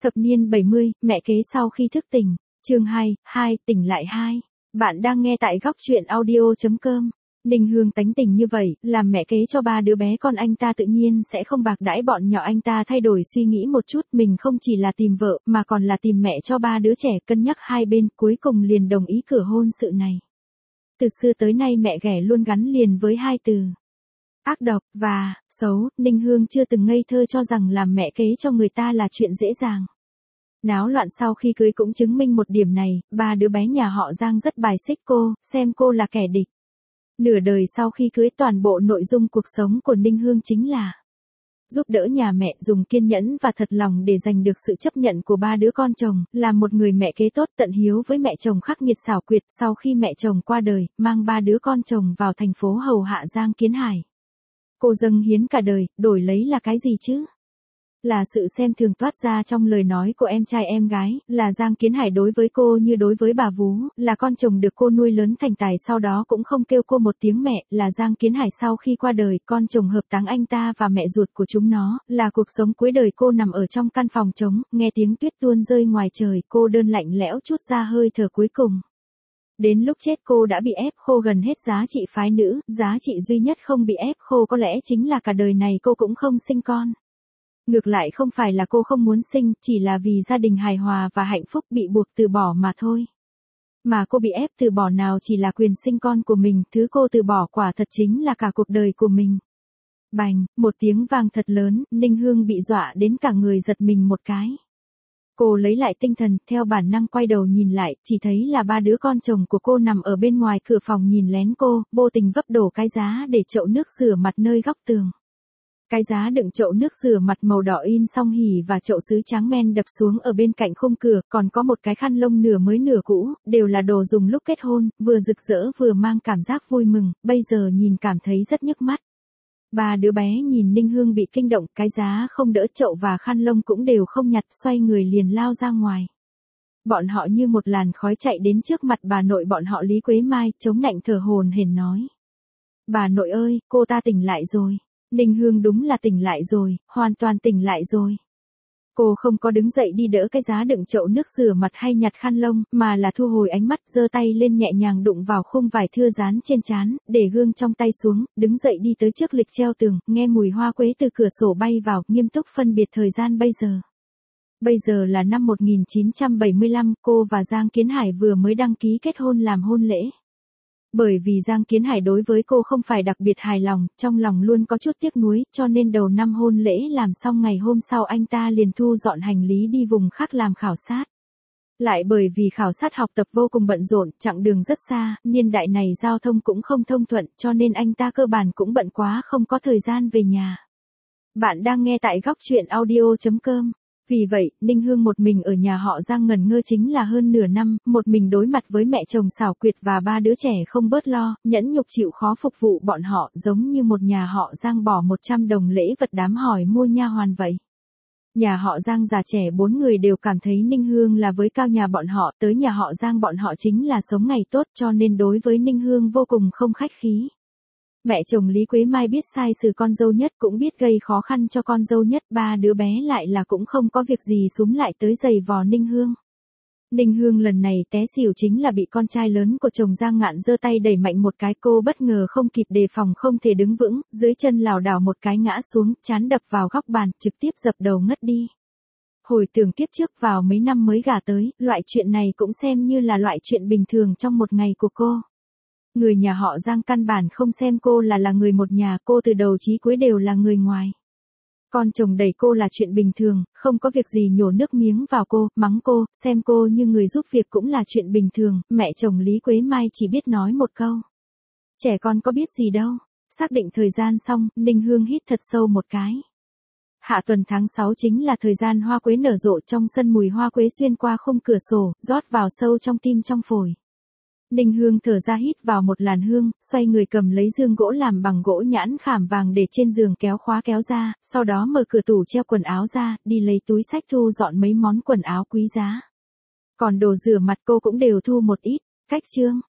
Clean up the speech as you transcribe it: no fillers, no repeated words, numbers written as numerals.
Thập niên 70, mẹ kế sau khi thức tỉnh. Chương 2, tỉnh lại 2. Bạn đang nghe tại góc truyện audio.com. Ninh Hương tánh tình như vậy, làm mẹ kế cho ba đứa bé con anh ta tự nhiên sẽ không bạc đãi bọn nhỏ anh ta thay đổi suy nghĩ một chút, mình không chỉ là tìm vợ mà còn là tìm mẹ cho ba đứa trẻ, cân nhắc hai bên, cuối cùng liền đồng ý cửa hôn sự này. Từ xưa tới nay mẹ ghẻ luôn gắn liền với hai từ ác độc và xấu, Ninh Hương chưa từng ngây thơ cho rằng làm mẹ kế cho người ta là chuyện dễ dàng. Náo loạn sau khi cưới cũng chứng minh một điểm này, ba đứa bé nhà họ Giang rất bài xích cô, xem cô là kẻ địch. Nửa đời sau khi cưới, toàn bộ nội dung cuộc sống của Ninh Hương chính là giúp đỡ nhà mẹ, dùng kiên nhẫn và thật lòng để giành được sự chấp nhận của ba đứa con chồng, là một người mẹ kế tốt tận hiếu với mẹ chồng khắc nghiệt xảo quyệt. Sau khi mẹ chồng qua đời, mang ba đứa con chồng vào thành phố hầu hạ Giang Kiến Hải. Cô dâng hiến cả đời, đổi lấy là cái gì chứ? Là sự xem thường toát ra trong lời nói của em trai em gái, là Giang Kiến Hải đối với cô như đối với bà vú, là con chồng được cô nuôi lớn thành tài sau đó cũng không kêu cô một tiếng mẹ, là Giang Kiến Hải sau khi qua đời, con chồng hợp táng anh ta và mẹ ruột của chúng nó, là cuộc sống cuối đời cô nằm ở trong căn phòng trống, nghe tiếng tuyết tuôn rơi ngoài trời, cô đơn lạnh lẽo chút ra hơi thở cuối cùng. Đến lúc chết cô đã bị ép khô gần hết giá trị phái nữ, giá trị duy nhất không bị ép khô có lẽ chính là cả đời này cô cũng không sinh con. Ngược lại không phải là cô không muốn sinh, chỉ là vì gia đình hài hòa và hạnh phúc bị buộc từ bỏ mà thôi. Mà cô bị ép từ bỏ nào chỉ là quyền sinh con của mình, thứ cô từ bỏ quả thật chính là cả cuộc đời của mình. Bành, một tiếng vang thật lớn, Ninh Hương bị dọa đến cả người giật mình một cái. Cô lấy lại tinh thần, theo bản năng quay đầu nhìn lại, chỉ thấy là ba đứa con chồng của cô nằm ở bên ngoài cửa phòng nhìn lén cô, vô tình vấp đổ cái giá để chậu nước rửa mặt nơi góc tường. Cái giá đựng chậu nước rửa mặt màu đỏ in song hỉ và chậu sứ trắng men đập xuống ở bên cạnh khung cửa, còn có một cái khăn lông nửa mới nửa cũ, đều là đồ dùng lúc kết hôn, vừa rực rỡ vừa mang cảm giác vui mừng, bây giờ nhìn cảm thấy rất nhức mắt. Ba đứa bé nhìn Ninh Hương bị kinh động, cái giá không đỡ chậu và khăn lông cũng đều không nhặt, xoay người liền lao ra ngoài. Bọn họ như một làn khói chạy đến trước mặt bà nội bọn họ Lý Quế Mai, chống nạnh thở hổn hển nói. Bà nội ơi, cô ta tỉnh lại rồi. Ninh Hương đúng là tỉnh lại rồi, hoàn toàn tỉnh lại rồi. Cô không có đứng dậy đi đỡ cái giá đựng chậu nước rửa mặt hay nhặt khăn lông, mà là thu hồi ánh mắt, giơ tay lên nhẹ nhàng đụng vào khung vải thưa dán trên trán, để gương trong tay xuống, đứng dậy đi tới trước lịch treo tường, nghe mùi hoa quế từ cửa sổ bay vào, nghiêm túc phân biệt thời gian bây giờ. Bây giờ là năm 1975, cô và Giang Kiến Hải vừa mới đăng ký kết hôn làm hôn lễ. Bởi vì Giang Kiến Hải đối với cô không phải đặc biệt hài lòng, trong lòng luôn có chút tiếc nuối, cho nên đầu năm hôn lễ làm xong ngày hôm sau anh ta liền thu dọn hành lý đi vùng khác làm khảo sát. Lại bởi vì khảo sát học tập vô cùng bận rộn, chặng đường rất xa, niên đại này giao thông cũng không thông thuận, cho nên anh ta cơ bản cũng bận quá không có thời gian về nhà. Bạn đang nghe tại góc truyện audio.com. Vì vậy, Ninh Hương một mình ở nhà họ Giang ngẩn ngơ chính là hơn nửa năm, một mình đối mặt với mẹ chồng xảo quyệt và ba đứa trẻ không bớt lo, nhẫn nhục chịu khó phục vụ bọn họ, giống như một nhà họ Giang bỏ 100 đồng lễ vật đám hỏi mua nha hoàn vậy. Nhà họ Giang già trẻ 4 người đều cảm thấy Ninh Hương là với cao nhà bọn họ, tới nhà họ Giang bọn họ chính là sống ngày tốt, cho nên đối với Ninh Hương vô cùng không khách khí. Mẹ chồng Lý Quế Mai biết sai xử con dâu nhất, cũng biết gây khó khăn cho con dâu nhất, ba đứa bé lại là cũng không có việc gì súm lại tới giày vò Ninh Hương. Ninh Hương lần này té xỉu chính là bị con trai lớn của chồng Giang Ngạn giơ tay đẩy mạnh một cái, cô bất ngờ không kịp đề phòng không thể đứng vững, dưới chân lảo đảo một cái ngã xuống, trán đập vào góc bàn, trực tiếp dập đầu ngất đi. Hồi tưởng kiếp trước vào mấy năm mới gả tới, loại chuyện này cũng xem như là loại chuyện bình thường trong một ngày của cô. Người nhà họ Giang căn bản không xem cô là người một nhà, cô từ đầu chí cuối đều là người ngoài. Con chồng đẩy cô là chuyện bình thường, không có việc gì nhổ nước miếng vào cô, mắng cô, xem cô như người giúp việc cũng là chuyện bình thường, mẹ chồng Lý Quế Mai chỉ biết nói một câu. Trẻ con có biết gì đâu. Xác định thời gian xong, Ninh Hương hít thật sâu một cái. Hạ tuần tháng 6 chính là thời gian hoa quế nở rộ, trong sân mùi hoa quế xuyên qua khung cửa sổ, rót vào sâu trong tim trong phổi. Ninh Hương thở ra hít vào một làn hương, xoay người cầm lấy giường gỗ làm bằng gỗ nhãn khảm vàng để trên giường kéo khóa kéo ra, sau đó mở cửa tủ treo quần áo ra, đi lấy túi xách thu dọn mấy món quần áo quý giá. Còn đồ rửa mặt cô cũng đều thu một ít. Cách chương.